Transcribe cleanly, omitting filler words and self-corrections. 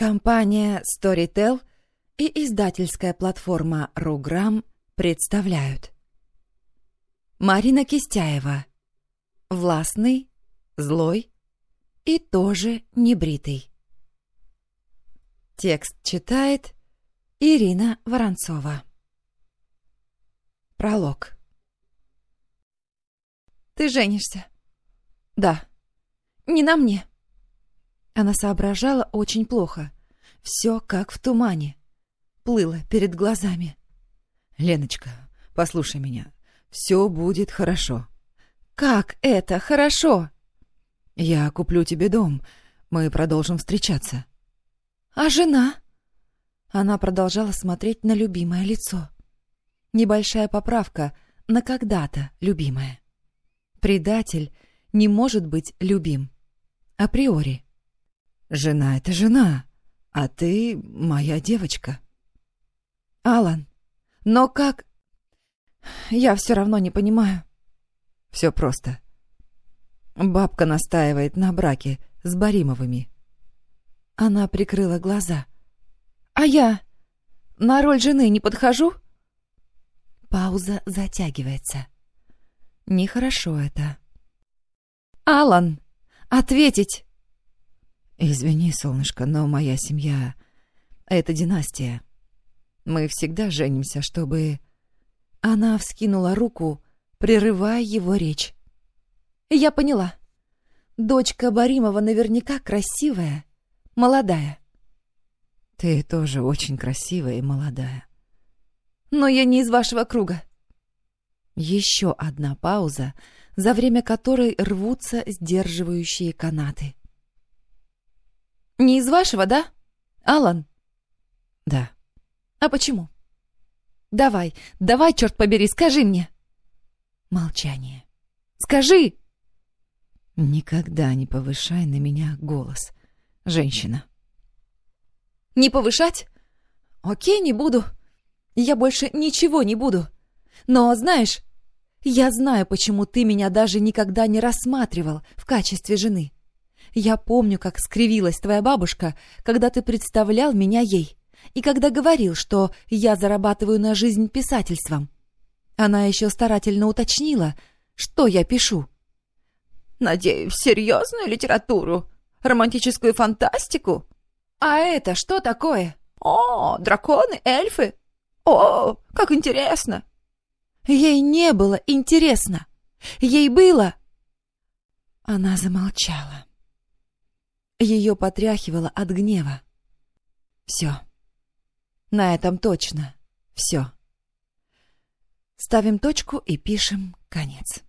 Компания Storytel и издательская платформа RuGram представляют. Марина Кистяева. Властный, злой и тоже небритый. Текст читает Ирина Воронцова. Пролог. «Ты женишься?» «Да». «Не на мне». Она соображала очень плохо. Все как в тумане. Плыло перед глазами. «Леночка, послушай меня. Все будет хорошо». «Как это хорошо?» «Я куплю тебе дом. Мы продолжим встречаться». «А жена?» Она продолжала смотреть на любимое лицо. Небольшая поправка на когда-то любимое. Предатель не может быть любим. Априори. «Жена — это жена, а ты моя девочка». «Алан, но как...» «Я все равно не понимаю». «Все просто. Бабка настаивает на браке с Баримовыми». Она прикрыла глаза. «А я на роль жены не подхожу?» Пауза затягивается. Нехорошо это. «Алан, ответить!» «Извини, солнышко, но моя семья — это династия. Мы всегда женимся, чтобы...» Она вскинула руку, прерывая его речь. «Я поняла. Дочка Баримова наверняка красивая, молодая». «Ты тоже очень красивая и молодая». «Но я не из вашего круга». Еще одна пауза, за время которой рвутся сдерживающие канаты. «Не из вашего, да, Алан?» «Да». «А почему?» «Давай, черт побери, скажи мне!» Молчание. «Скажи!» «Никогда не повышай на меня голос, женщина». «Не повышать? Окей, не буду. Я больше ничего не буду. Но, знаешь, я знаю, почему ты меня даже никогда не рассматривал в качестве жены. Я помню, как скривилась твоя бабушка, когда ты представлял меня ей, и когда говорил, что я зарабатываю на жизнь писательством. Она еще старательно уточнила, что я пишу. Надеюсь, серьезную литературу? Романтическую фантастику? А это что такое? О, драконы, эльфы? О, как интересно! Ей не было интересно. Ей было... Она замолчала. Ее потряхивало от гнева. Все. На этом точно все. Ставим точку и пишем конец.